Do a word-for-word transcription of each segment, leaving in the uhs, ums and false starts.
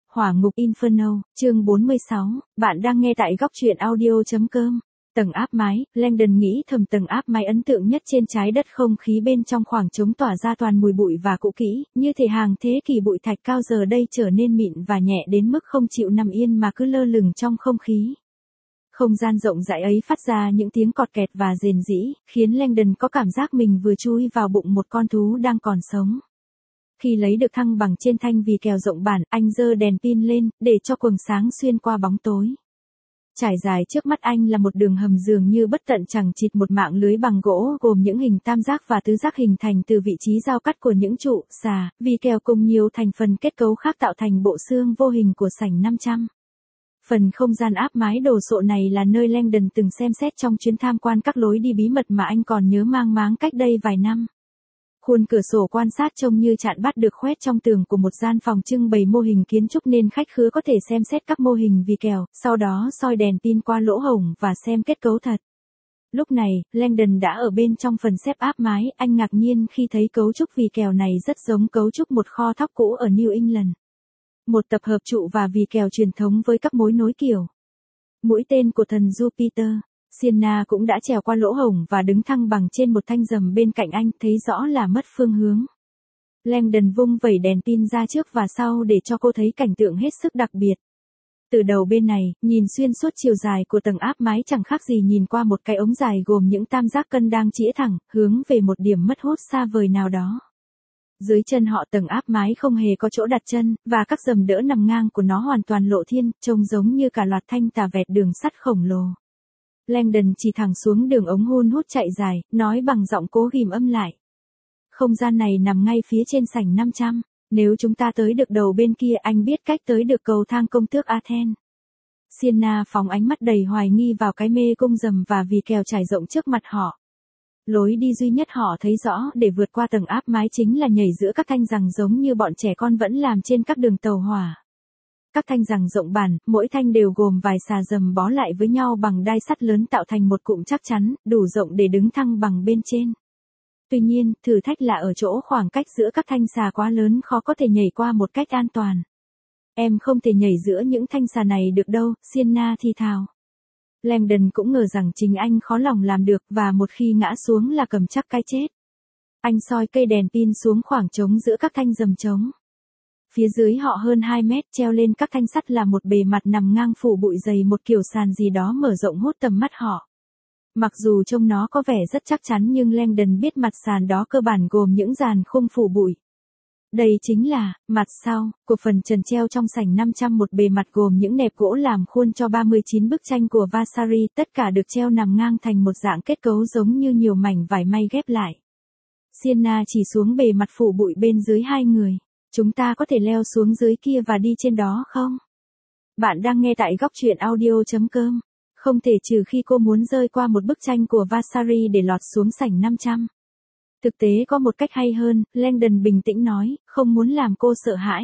Hỏa ngục Inferno, chương bốn mươi sáu, bạn đang nghe tại góc truyện audio.com. Tầng áp mái, Langdon nghĩ thầm tầng áp mái ấn tượng nhất trên trái đất, không khí bên trong khoảng trống tỏa ra toàn mùi bụi và cũ kỹ, như thể hàng thế kỷ bụi thạch cao giờ đây trở nên mịn và nhẹ đến mức không chịu nằm yên mà cứ lơ lửng trong không khí. Không gian rộng rãi ấy phát ra những tiếng cọt kẹt và rền rĩ, khiến Langdon có cảm giác mình vừa chui vào bụng một con thú đang còn sống. Khi lấy được thăng bằng trên thanh vì kèo rộng bản, anh giơ đèn pin lên, để cho quầng sáng xuyên qua bóng tối. Trải dài trước mắt anh là một đường hầm dường như bất tận chẳng chịt, một mạng lưới bằng gỗ gồm những hình tam giác và tứ giác hình thành từ vị trí giao cắt của những trụ, xà, vì kèo cùng nhiều thành phần kết cấu khác tạo thành bộ xương vô hình của sảnh năm trăm. Phần không gian áp mái đồ sộ này là nơi Langdon từng xem xét trong chuyến tham quan các lối đi bí mật mà anh còn nhớ mang máng cách đây vài năm. Khuôn cửa sổ quan sát trông như chạn bát được khoét trong tường của một gian phòng trưng bày mô hình kiến trúc nên khách khứa có thể xem xét các mô hình vì kèo, sau đó soi đèn pin qua lỗ hổng và xem kết cấu thật. Lúc này, Langdon đã ở bên trong phần xếp áp mái, anh ngạc nhiên khi thấy cấu trúc vì kèo này rất giống cấu trúc một kho thóc cũ ở New England. Một tập hợp trụ và vì kèo truyền thống với các mối nối kiểu mũi tên của thần Jupiter. Sienna cũng đã trèo qua lỗ hổng và đứng thăng bằng trên một thanh rầm bên cạnh anh, thấy rõ là mất phương hướng. Langdon vung vẩy đèn pin ra trước và sau để cho cô thấy cảnh tượng hết sức đặc biệt. Từ đầu bên này, nhìn xuyên suốt chiều dài của tầng áp mái chẳng khác gì nhìn qua một cái ống dài gồm những tam giác cân đang chĩa thẳng, hướng về một điểm mất hút xa vời nào đó. Dưới chân họ tầng áp mái không hề có chỗ đặt chân, và các rầm đỡ nằm ngang của nó hoàn toàn lộ thiên, trông giống như cả loạt thanh tà vẹt đường sắt khổng lồ. Langdon chỉ thẳng xuống đường ống hun hút chạy dài, nói bằng giọng cố ghim âm lại. Không gian này nằm ngay phía trên sảnh năm trăm. Nếu chúng ta tới được đầu bên kia, anh biết cách tới được cầu thang công tước Athens. Sienna phóng ánh mắt đầy hoài nghi vào cái mê cung rầm và vì kèo trải rộng trước mặt họ. Lối đi duy nhất họ thấy rõ để vượt qua tầng áp mái chính là nhảy giữa các thanh giằng giống như bọn trẻ con vẫn làm trên các đường tàu hỏa. Các thanh giằng rộng bản, mỗi thanh đều gồm vài xà rầm bó lại với nhau bằng đai sắt lớn tạo thành một cụm chắc chắn, đủ rộng để đứng thăng bằng bên trên. Tuy nhiên, thử thách là ở chỗ khoảng cách giữa các thanh xà quá lớn, khó có thể nhảy qua một cách an toàn. Em không thể nhảy giữa những thanh xà này được đâu, Sienna thì thào. Langdon cũng ngờ rằng chính anh khó lòng làm được và một khi ngã xuống là cầm chắc cái chết. Anh soi cây đèn pin xuống khoảng trống giữa các thanh rầm trống. Phía dưới họ hơn hai mét, treo lên các thanh sắt là một bề mặt nằm ngang phủ bụi dày, một kiểu sàn gì đó mở rộng hút tầm mắt họ. Mặc dù trông nó có vẻ rất chắc chắn nhưng Langdon biết mặt sàn đó cơ bản gồm những dàn khung phủ bụi. Đây chính là mặt sau của phần trần treo trong sảnh năm trăm, một bề mặt gồm những nẹp gỗ làm khuôn cho ba mươi chín bức tranh của Vasari, tất cả được treo nằm ngang thành một dạng kết cấu giống như nhiều mảnh vải may ghép lại. Sienna chỉ xuống bề mặt phủ bụi bên dưới hai người. Chúng ta có thể leo xuống dưới kia và đi trên đó không? Bạn đang nghe tại góc truyện audio.com. Không thể trừ khi cô muốn rơi qua một bức tranh của Vasari để lọt xuống sảnh năm trăm. Thực tế có một cách hay hơn, Langdon bình tĩnh nói, không muốn làm cô sợ hãi.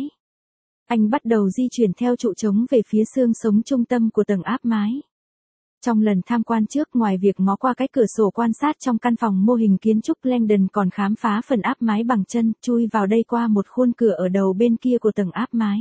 Anh bắt đầu di chuyển theo trụ trống về phía xương sống trung tâm của tầng áp mái. Trong lần tham quan trước, ngoài việc ngó qua cái cửa sổ quan sát trong căn phòng mô hình kiến trúc, Langdon còn khám phá phần áp mái bằng chân, chui vào đây qua một khuôn cửa ở đầu bên kia của tầng áp mái.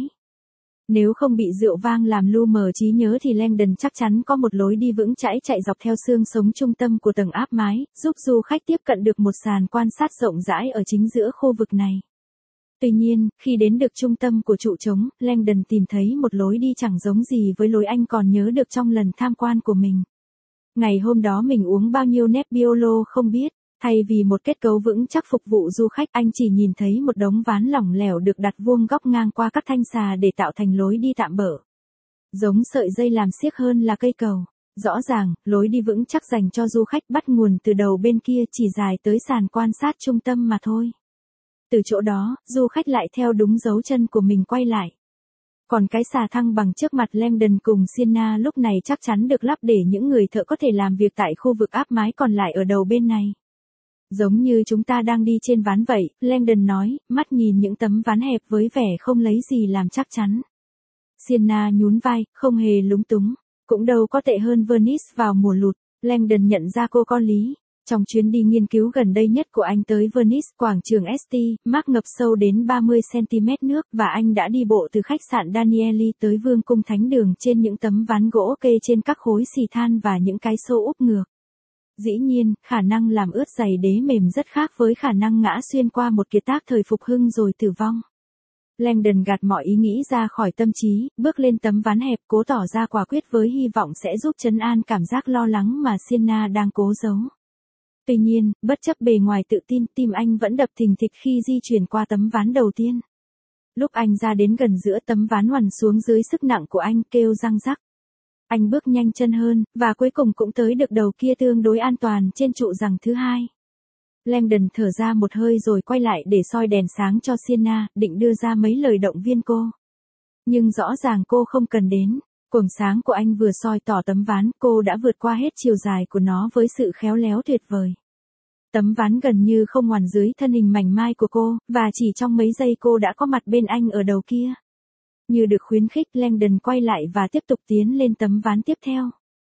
Nếu không bị rượu vang làm lu mờ trí nhớ thì Langdon chắc chắn có một lối đi vững chãi chạy dọc theo xương sống trung tâm của tầng áp mái, giúp du khách tiếp cận được một sàn quan sát rộng rãi ở chính giữa khu vực này. Tuy nhiên, khi đến được trung tâm của trụ trống, Langdon tìm thấy một lối đi chẳng giống gì với lối anh còn nhớ được trong lần tham quan của mình. Ngày hôm đó mình uống bao nhiêu Nebbiolo không biết, thay vì một kết cấu vững chắc phục vụ du khách, anh chỉ nhìn thấy một đống ván lỏng lẻo được đặt vuông góc ngang qua các thanh xà để tạo thành lối đi tạm bợ. Giống sợi dây làm xiếc hơn là cây cầu. Rõ ràng, lối đi vững chắc dành cho du khách bắt nguồn từ đầu bên kia chỉ dài tới sàn quan sát trung tâm mà thôi. Từ chỗ đó, du khách lại theo đúng dấu chân của mình quay lại. Còn cái xà thăng bằng trước mặt Langdon cùng Sienna lúc này chắc chắn được lắp để những người thợ có thể làm việc tại khu vực áp mái còn lại ở đầu bên này. Giống như chúng ta đang đi trên ván vậy, Langdon nói, mắt nhìn những tấm ván hẹp với vẻ không lấy gì làm chắc chắn. Sienna nhún vai, không hề lúng túng. Cũng đâu có tệ hơn Venice vào mùa lụt. Langdon nhận ra cô có lý. Trong chuyến đi nghiên cứu gần đây nhất của anh tới Venice, quảng trường ét tê, Mark ngập sâu đến ba mươi xăng-ti-mét nước và anh đã đi bộ từ khách sạn Danieli tới Vương cung Thánh đường trên những tấm ván gỗ kê trên các khối xì than và những cái xô úp ngược. Dĩ nhiên, khả năng làm ướt giày đế mềm rất khác với khả năng ngã xuyên qua một kiệt tác thời phục hưng rồi tử vong. Langdon gạt mọi ý nghĩ ra khỏi tâm trí, bước lên tấm ván hẹp cố tỏ ra quả quyết với hy vọng sẽ giúp trấn an cảm giác lo lắng mà Sienna đang cố giấu. Tuy nhiên, bất chấp bề ngoài tự tin, tim anh vẫn đập thình thịch khi di chuyển qua tấm ván đầu tiên. Lúc anh ra đến gần giữa tấm ván ngoằn xuống dưới sức nặng của anh kêu răng rắc. Anh bước nhanh chân hơn, và cuối cùng cũng tới được đầu kia tương đối an toàn trên trụ giằng thứ hai. Langdon thở ra một hơi rồi quay lại để soi đèn sáng cho Sienna, định đưa ra mấy lời động viên cô. Nhưng rõ ràng cô không cần đến. Quầng sáng của anh vừa soi tỏ tấm ván, cô đã vượt qua hết chiều dài của nó với sự khéo léo tuyệt vời. Tấm ván gần như không ngoằn dưới thân hình mảnh mai của cô, và chỉ trong mấy giây cô đã có mặt bên anh ở đầu kia. Như được khuyến khích, Langdon quay lại và tiếp tục tiến lên tấm ván tiếp theo.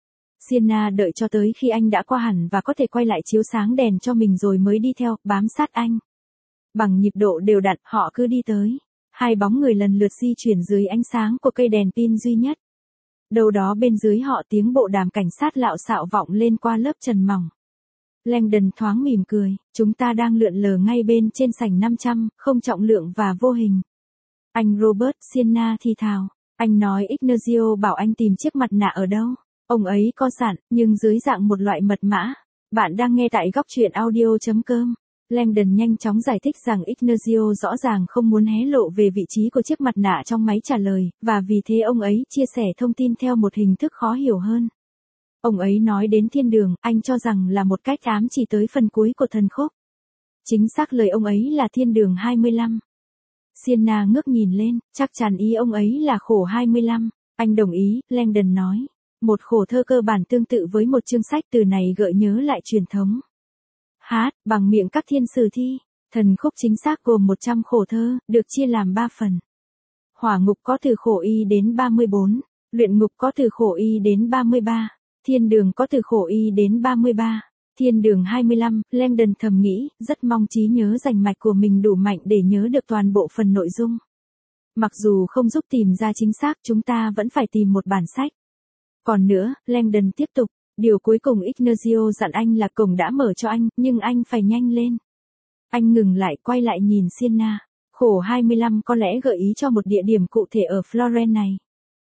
Sienna đợi cho tới khi anh đã qua hẳn và có thể quay lại chiếu sáng đèn cho mình rồi mới đi theo, bám sát anh. Bằng nhịp độ đều đặn, họ cứ đi tới. Hai bóng người lần lượt di chuyển dưới ánh sáng của cây đèn pin duy nhất. Đâu đó bên dưới họ tiếng bộ đàm cảnh sát lạo xạo vọng lên qua lớp trần mỏng. Langdon thoáng mỉm cười, chúng ta đang lượn lờ ngay bên trên sảnh năm trăm, không trọng lượng và vô hình. Anh Robert, Sienna thì thào. Anh nói Ignacio bảo anh tìm chiếc mặt nạ ở đâu. Ông ấy có sẵn, nhưng dưới dạng một loại mật mã. Bạn đang nghe tại góc truyện audio chấm com. Langdon nhanh chóng giải thích rằng Ignacio rõ ràng không muốn hé lộ về vị trí của chiếc mặt nạ trong máy trả lời, và vì thế ông ấy chia sẻ thông tin theo một hình thức khó hiểu hơn. Ông ấy nói đến thiên đường, anh cho rằng là một cách ám chỉ tới phần cuối của thần khúc. Chính xác lời ông ấy là thiên đường hai mươi lăm. Sienna ngước nhìn lên, chắc chắn ý ông ấy là khổ hai mươi lăm. Anh đồng ý, Langdon nói. Một khổ thơ cơ bản tương tự với một chương sách từ này gợi nhớ lại truyền thống. Hát, bằng miệng các thiên sử thi. Thần khúc chính xác gồm một trăm khổ thơ, được chia làm ba phần. Hỏa ngục có từ khổ y đến ba mươi bốn. Luyện ngục có từ khổ y đến ba mươi ba. Thiên đường có từ khổ y đến ba mươi ba. Thiên đường hai mươi lăm, Langdon thầm nghĩ, rất mong trí nhớ rành mạch của mình đủ mạnh để nhớ được toàn bộ phần nội dung. Mặc dù không giúp tìm ra chính xác, chúng ta vẫn phải tìm một bản sách. Còn nữa, Langdon tiếp tục, điều cuối cùng Ignacio dặn anh là cổng đã mở cho anh, nhưng anh phải nhanh lên. Anh ngừng lại, quay lại nhìn Sienna. Khổ hai mươi lăm có lẽ gợi ý cho một địa điểm cụ thể ở Florence này.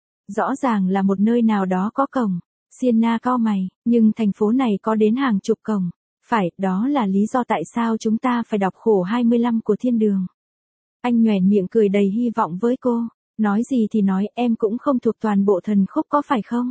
Rõ ràng là một nơi nào đó có cổng. Sienna cau mày, nhưng thành phố này có đến hàng chục cổng. Phải, đó là lý do tại sao chúng ta phải đọc khổ hai mươi lăm của thiên đường. Anh nhoẻn miệng cười đầy hy vọng với cô. Nói gì thì nói, em cũng không thuộc toàn bộ thần khúc có phải không?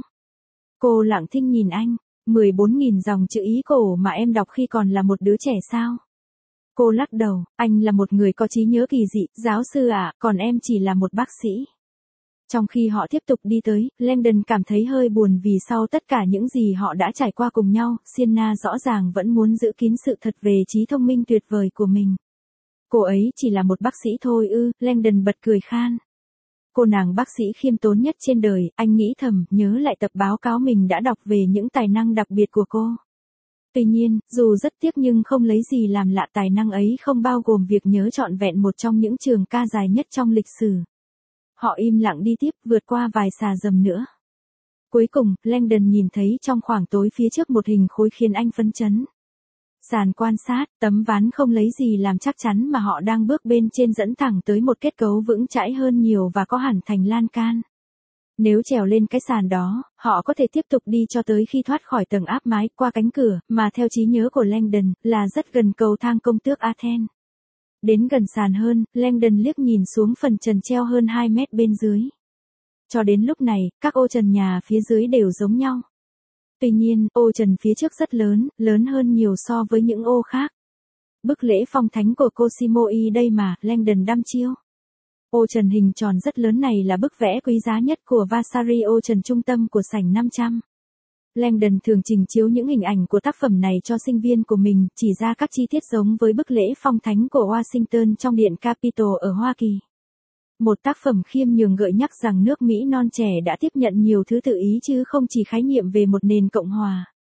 Cô lặng thinh nhìn anh. mười bốn nghìn dòng chữ ý cổ mà em đọc khi còn là một đứa trẻ sao? Cô lắc đầu, anh là một người có trí nhớ kỳ dị, giáo sư ạ, à, còn em chỉ là một bác sĩ. Trong khi họ tiếp tục đi tới, Langdon cảm thấy hơi buồn vì sau tất cả những gì họ đã trải qua cùng nhau, Sienna rõ ràng vẫn muốn giữ kín sự thật về trí thông minh tuyệt vời của mình. Cô ấy chỉ là một bác sĩ thôi ư, Langdon bật cười khan. Cô nàng bác sĩ khiêm tốn nhất trên đời, anh nghĩ thầm, nhớ lại tập báo cáo mình đã đọc về những tài năng đặc biệt của cô. Tuy nhiên, dù rất tiếc nhưng không lấy gì làm lạ, tài năng ấy không bao gồm việc nhớ trọn vẹn một trong những trường ca dài nhất trong lịch sử. Họ im lặng đi tiếp, vượt qua vài xà dầm nữa. Cuối cùng, Langdon nhìn thấy trong khoảng tối phía trước một hình khối khiến anh phấn chấn. Sàn quan sát, tấm ván không lấy gì làm chắc chắn mà họ đang bước bên trên dẫn thẳng tới một kết cấu vững chãi hơn nhiều và có hẳn thành lan can. Nếu trèo lên cái sàn đó, họ có thể tiếp tục đi cho tới khi thoát khỏi tầng áp mái, qua cánh cửa, mà theo trí nhớ của Langdon, là rất gần cầu thang công tước Athens. Đến gần sàn hơn, Langdon liếc nhìn xuống phần trần treo hơn hai mét bên dưới. Cho đến lúc này, các ô trần nhà phía dưới đều giống nhau. Tuy nhiên, ô trần phía trước rất lớn, lớn hơn nhiều so với những ô khác. Bức lễ phong thánh của Cosimo I đây mà, Langdon đăm chiêu. Ô trần hình tròn rất lớn này là bức vẽ quý giá nhất của Vasari, ô trần trung tâm của sảnh năm trăm. Langdon thường trình chiếu những hình ảnh của tác phẩm này cho sinh viên của mình, chỉ ra các chi tiết giống với bức lễ phong thánh của Washington trong điện Capitol ở Hoa Kỳ. Một tác phẩm khiêm nhường gợi nhắc rằng nước Mỹ non trẻ đã tiếp nhận nhiều thứ tự ý chứ không chỉ khái niệm về một nền cộng hòa.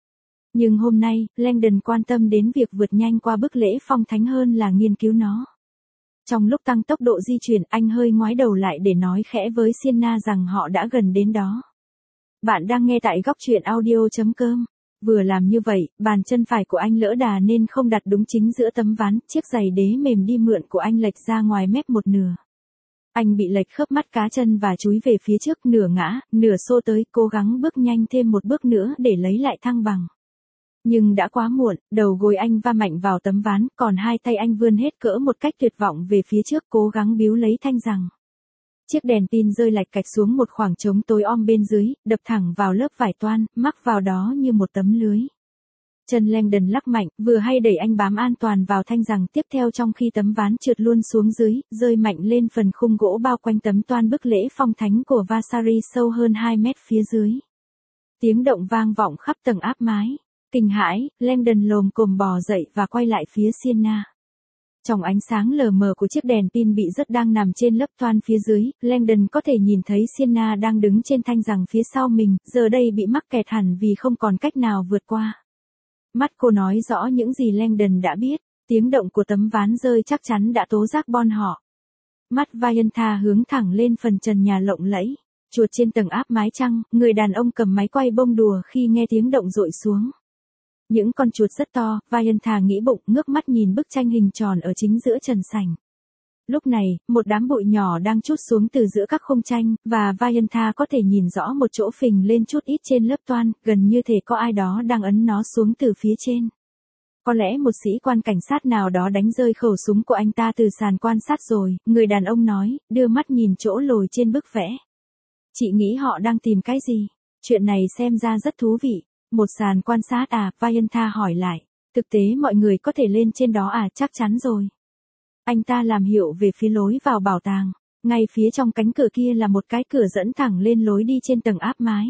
Nhưng hôm nay, Langdon quan tâm đến việc vượt nhanh qua bức lễ phong thánh hơn là nghiên cứu nó. Trong lúc tăng tốc độ di chuyển, anh hơi ngoái đầu lại để nói khẽ với Sienna rằng họ đã gần đến đó. Bạn đang nghe tại góc truyện audio chấm com. Vừa làm như vậy, bàn chân phải của anh lỡ đà nên không đặt đúng chính giữa tấm ván, chiếc giày đế mềm đi mượn của anh lệch ra ngoài mép một nửa. Anh bị lệch khớp mắt cá chân và chúi về phía trước, nửa ngã, nửa xô tới, cố gắng bước nhanh thêm một bước nữa để lấy lại thăng bằng. Nhưng đã quá muộn, đầu gối anh va mạnh vào tấm ván, còn hai tay anh vươn hết cỡ một cách tuyệt vọng về phía trước, cố gắng biếu lấy thanh rằng. Chiếc đèn pin rơi lạch cạch xuống một khoảng trống tối om bên dưới, đập thẳng vào lớp vải toan, mắc vào đó như một tấm lưới. Chân Langdon lắc mạnh, vừa hay đẩy anh bám an toàn vào thanh rằng tiếp theo, trong khi tấm ván trượt luôn xuống dưới, rơi mạnh lên phần khung gỗ bao quanh tấm toan bức lễ phong thánh của Vasari sâu hơn hai mét phía dưới. Tiếng động vang vọng khắp tầng áp mái. Kinh hãi, Langdon lồm cồm bò dậy và quay lại phía Sienna. Trong ánh sáng lờ mờ của chiếc đèn pin bị rớt đang nằm trên lớp toan phía dưới, Langdon có thể nhìn thấy Sienna đang đứng trên thanh rằng phía sau mình, giờ đây bị mắc kẹt hẳn vì không còn cách nào vượt qua. Mắt cô nói rõ những gì Langdon đã biết, tiếng động của tấm ván rơi chắc chắn đã tố giác bon họ. Mắt Vaiantha hướng thẳng lên phần trần nhà lộng lẫy. Chuột trên tầng áp mái trăng, người đàn ông cầm máy quay bông đùa khi nghe tiếng động dội xuống. Những con chuột rất to, Vaiantha nghĩ bụng, ngước mắt nhìn bức tranh hình tròn ở chính giữa trần sảnh. Lúc này, một đám bụi nhỏ đang trút xuống từ giữa các khung tranh, và Vaiantha có thể nhìn rõ một chỗ phình lên chút ít trên lớp toan, gần như thể có ai đó đang ấn nó xuống từ phía trên. Có lẽ một sĩ quan cảnh sát nào đó đánh rơi khẩu súng của anh ta từ sàn quan sát rồi, người đàn ông nói, đưa mắt nhìn chỗ lồi trên bức vẽ. Chị nghĩ họ đang tìm cái gì? Chuyện này xem ra rất thú vị. Một sàn quan sát à? Vaiantha hỏi lại. Thực tế mọi người có thể lên trên đó à? Chắc chắn rồi. Anh ta làm hiệu về phía lối vào bảo tàng. Ngay phía trong cánh cửa kia là một cái cửa dẫn thẳng lên lối đi trên tầng áp mái.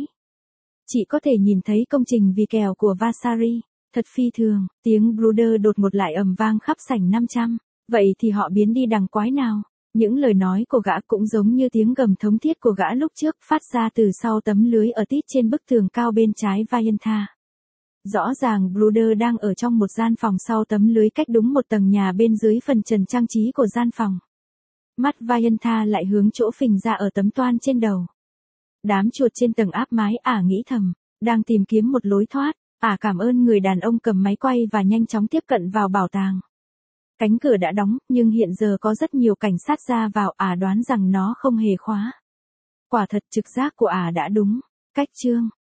Chị có thể nhìn thấy công trình vì kèo của Vasari. Thật phi thường, tiếng Bruder đột ngột lại ầm vang khắp sảnh năm trăm. Vậy thì họ biến đi đằng quái nào? Những lời nói của gã cũng giống như tiếng gầm thống thiết của gã lúc trước, phát ra từ sau tấm lưới ở tít trên bức tường cao bên trái Vaiantha. Rõ ràng Bruder đang ở trong một gian phòng sau tấm lưới cách đúng một tầng nhà bên dưới phần trần trang trí của gian phòng. Mắt Vaiantha lại hướng chỗ phình ra ở tấm toan trên đầu. Đám chuột trên tầng áp mái ả nghĩ thầm, đang tìm kiếm một lối thoát. Ả cảm ơn người đàn ông cầm máy quay và nhanh chóng tiếp cận vào bảo tàng. Cánh cửa đã đóng, nhưng hiện giờ có rất nhiều cảnh sát ra vào, Ả đoán rằng nó không hề khóa. Quả thật trực giác của Ả đã đúng. Cách chương